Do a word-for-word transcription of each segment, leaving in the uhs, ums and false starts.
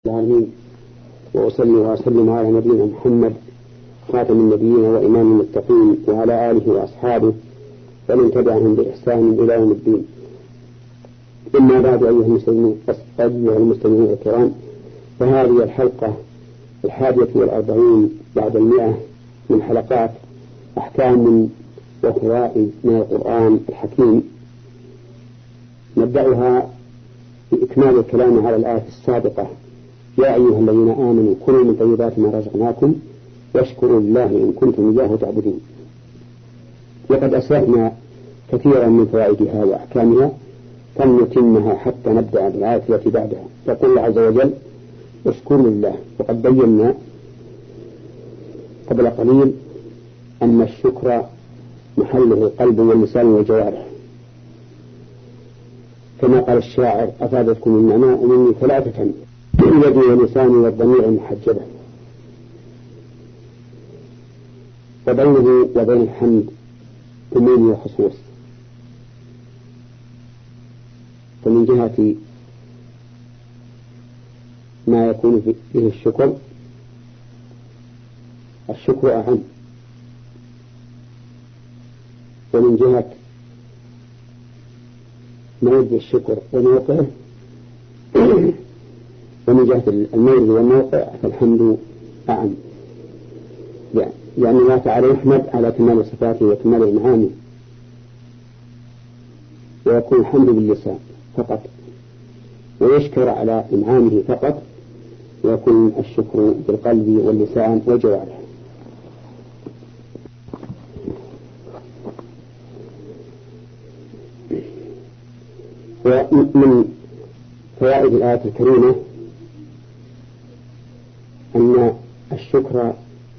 العالمين، وأصلي وأسلم على نبينا محمد خاتم النبيين وإمام المتقين وعلى آله وأصحابه ومن تبعهم بإحسان إلى يوم الدين. أما بعد، أيها المسلمون أيها المستمعون الكرام، فهذه الحلقة الحادية والأربعين بعد المئة من حلقات أحكام وفوائد من القرآن الحكيم، نبدأها بإكمال الكلام على الآية السابقة: يا أيها الذين آمنوا كلوا من طيبات ما رزقناكم واشكروا لله إن كنتم إياه تعبدون. وقد أسلفنا كثيرا من فوائدها وأحكامها، فلنتمها حتى نبدأ بالآية التي بعدها. يقول الله عز وجل: اشكروا لله. وقد بينا قبل قليل أن الشكر محله القلب واللسان والجوارح، كما قال الشاعر: أفادتكم النعماء مني ثلاثة، يدي ولساني والضمير المحجبة. وبينه وبين الحمد عموم وخصوص، فمن جهة ما يكون فيه الشكر، الشكر أعم، ومن جهة مورد الشكر وموقعه ومن جهة المورد والموقع فالحمد أعم، يعني الله تعالى يحمد على كمال صفاته وكمال إنعامه، ويكون الحمد باللسان فقط، ويشكر على إنعامه فقط، ويكون الشكر بالقلب واللسان والجوارح. ومن فوائد الآية الكريمة أن الشكر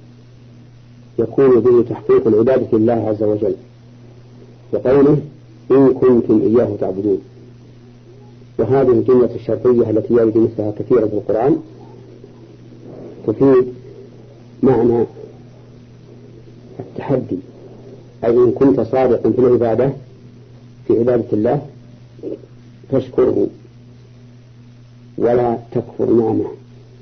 يكون به تحقيق العبادة لله عز وجل، وقوله: إن كنتم إياه تعبدون. وهذه الجملة الشرطية التي يرد مثلها كثيرا في القرآن تفيد معنى التحدي، أي إن كنت صادقا في العبادة في عبادة الله فاشكره ولا تكفر نعمه.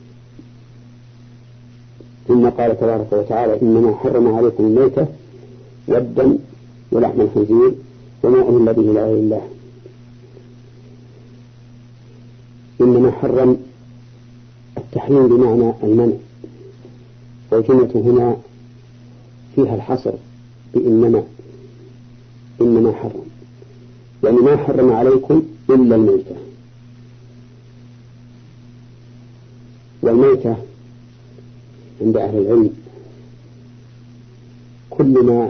ثم قال تبارك وتعالى: إنما حرم عليكم الميتة والدم ولحم الخنزير وما أهل به لغير الله. إنما حرم التحريم بمعنى المنع، والجملة هنا فيها الحصر بإنما، إنما حرم، يعني ما حرم عليكم إلا الميتة. والميتة عند أهل العلم كل ما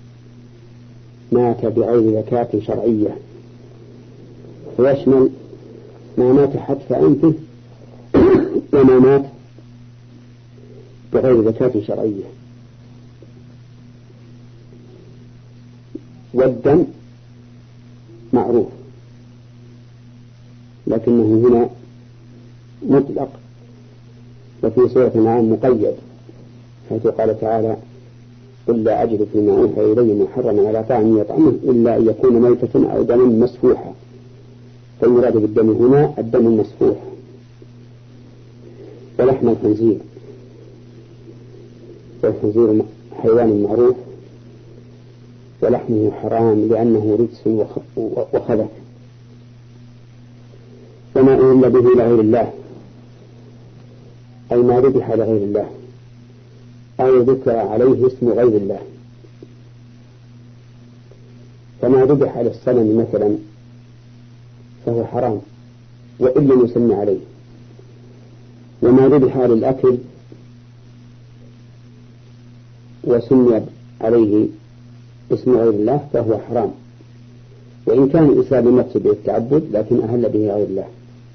مات بغير زكاة شرعية، ويشمل ما مات حتف أنفه وما مات بغير زكاة شرعية. والدم معروف، لكنه هنا مطلق، وفي سورة الأنعام مقيد، حيث قال تعالى: قل لا أجد فيما أوحي إلي محرما على طاعم يطعمه إلا أن يكون ميتة أو دما مسفوحا. فالمراد بالدم هنا الدم المسفوح. ولحم الخنزير، والخنزير حيوان معروف، ولحمه حرام لأنه رجس وخبث. وما أهل به لغير الله، أي ما ذبح لغير الله، أو ذكر عليه اسم غير الله. فما ذبح على الصنم مثلا فهو حرام وإن لم يسمى عليه، وما ذبح للأكل وسمي عليه اسم غير الله فهو حرام، وإن كان الإنسان بنفسه بالتعبد لكن أهل به غير الله.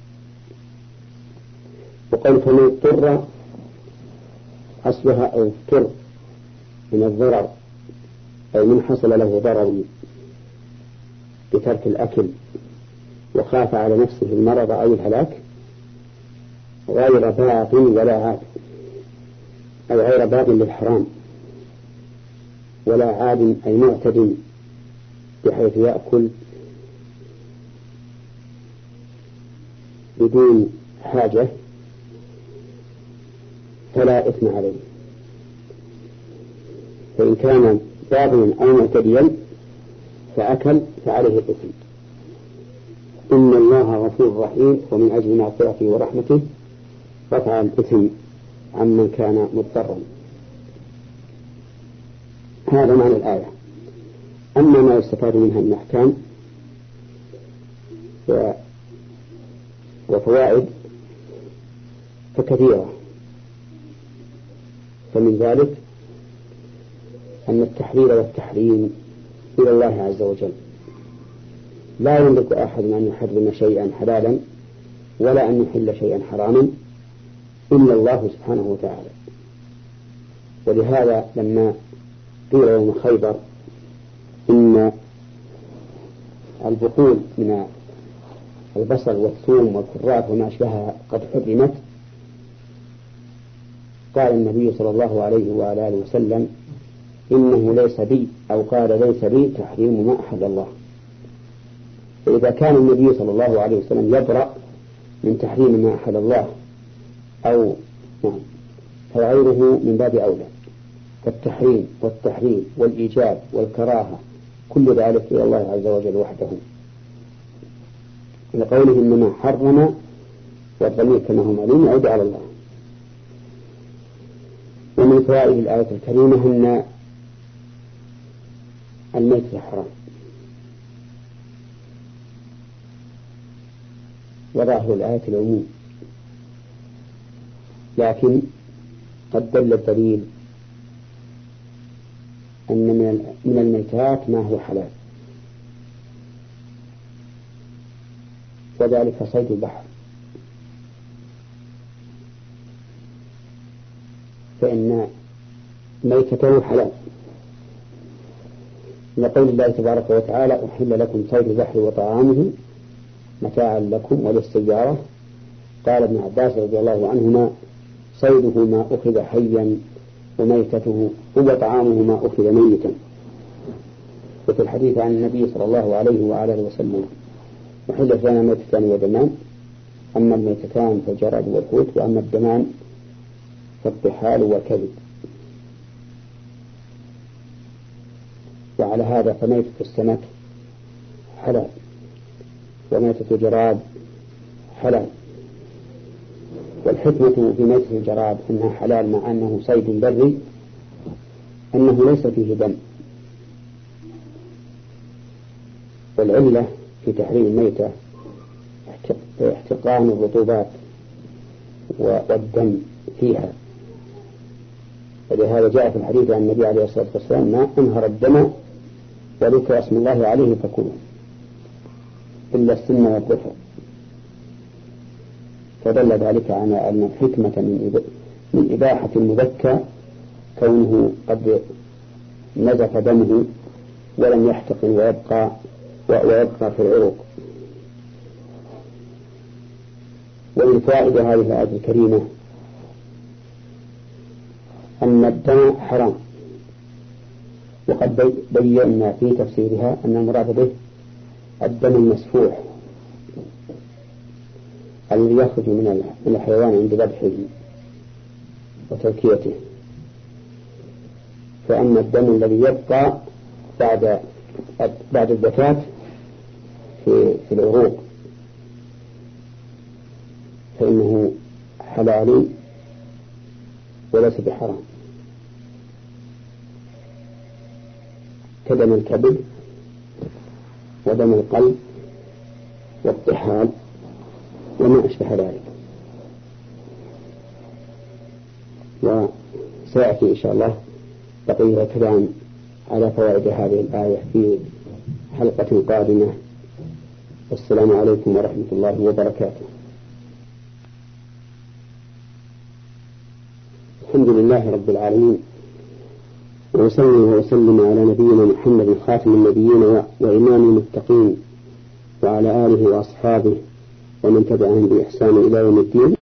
وقال: فمن اضطر، أصلها أو اضطر من الضرر، أي من حصل له ضرر بترك الأكل وخاف على نفسه المرض أو الهلاك، غير باغ ولا عاد، أي غير باغ للحرام ولا عاد، أي معتد بحيث يأكل بدون حاجة فلا إثم عليه، فإن كان باغيا أو معتديا فأكل فعليه الإثم. إن الله غفور رحيم، ومن أجل مغفرته ورحمته رفع الإثم عمن كان مضطرا. هذا معنى الآية. أما ما يستفاد منها من أحكام وفوائد فكثيرة، فمن ذلك أن التحليل والتحريم إلى الله عز وجل، لا يملك أحد أن يحرم شيئا حلالا ولا أن يحل شيئا حراما إلا الله سبحانه وتعالى. ولهذا لما قيل يوم خيبر إن البخول من البصل والثوم والكرات وما أشبهها قد حرمت، قال النبي صلى الله عليه وعلى آله وسلم إنه ليس بي، أو قال ليس بي تحريم ما أحل الله. فإذا كان النبي صلى الله عليه وسلم يبرأ من تحريم ما أحل الله أو نعم فغيره من باب أولى. فالتحريم والتحريم والإيجاب والكراهة كل ذلك إلى الله عز وجل وحده، لقوله إنما حرم، والضمير كما هو معلوم يعود على الله. ومن فوائد الآية الكريمة أن الميت حرام، وظاهر الآية العموم، لكن قد دل الدليل أن من الميتات ما هو حلال، وذلك صيد البحر، فإن ميتته حلال، لقول الله تبارك وتعالى أحل لكم صيد البحر وطعامه متاعا لكم وللسيارة. قال ابن عباس رضي الله عنهما صيده ما أخذ حيا وميتته هو طعامه ما أخذ ميتا. وفي الحديث عن النبي صلى الله عليه وعلى آله وسلم وحلت لنا ميتتان ودمان، أما الميتتان فالجراد والحوت، وأما الدمان فالطحال والكبد. وعلى هذا فميتة السمك حلال، وميتة الجراد حلال. والحكمة في ميتة الجراد أنها حلال مع أنه صيد بري، أنه ليس فيه دم. والعلة في تحريم الميتة احتقان الرطوبات والدم فيها، ولهذا جاء في الحديث عن النبي عليه الصلاة والسلام ما أنهر الدم وذكر اسم الله عليه فكلوا إلا السن والظفر. فدل ذلك على أن الحكمة من إباحة المذكى كونه قد نزف دمه ولم يحتقن ويبقى ويبقى في العروق. ومن فائدة هذه الآية الكريمة أن الدم حرام، وقد بينا في تفسيرها أن المراد به الدم المسفوح الذي يخرج من الحيوان عند ذبحه وتركيته. فأما الدم الذي يبقى بعد بعد الزكاة في في العروق فإنه حلال وليس بحرام، كدم الكبد ودم القلب والطحال وما أشبه ذلك. وسيأتي إن شاء الله بقية الكلام على فوائد هذه الآية في حلقة قادمة. والسلام عليكم ورحمة الله وبركاته. الحمد لله رب العالمين، وصلى وسلم على نبينا محمد خاتم النبيين وإمام المتقين وعلى آله وأصحابه ومن تبعهم بإحسان إلى يوم الدين.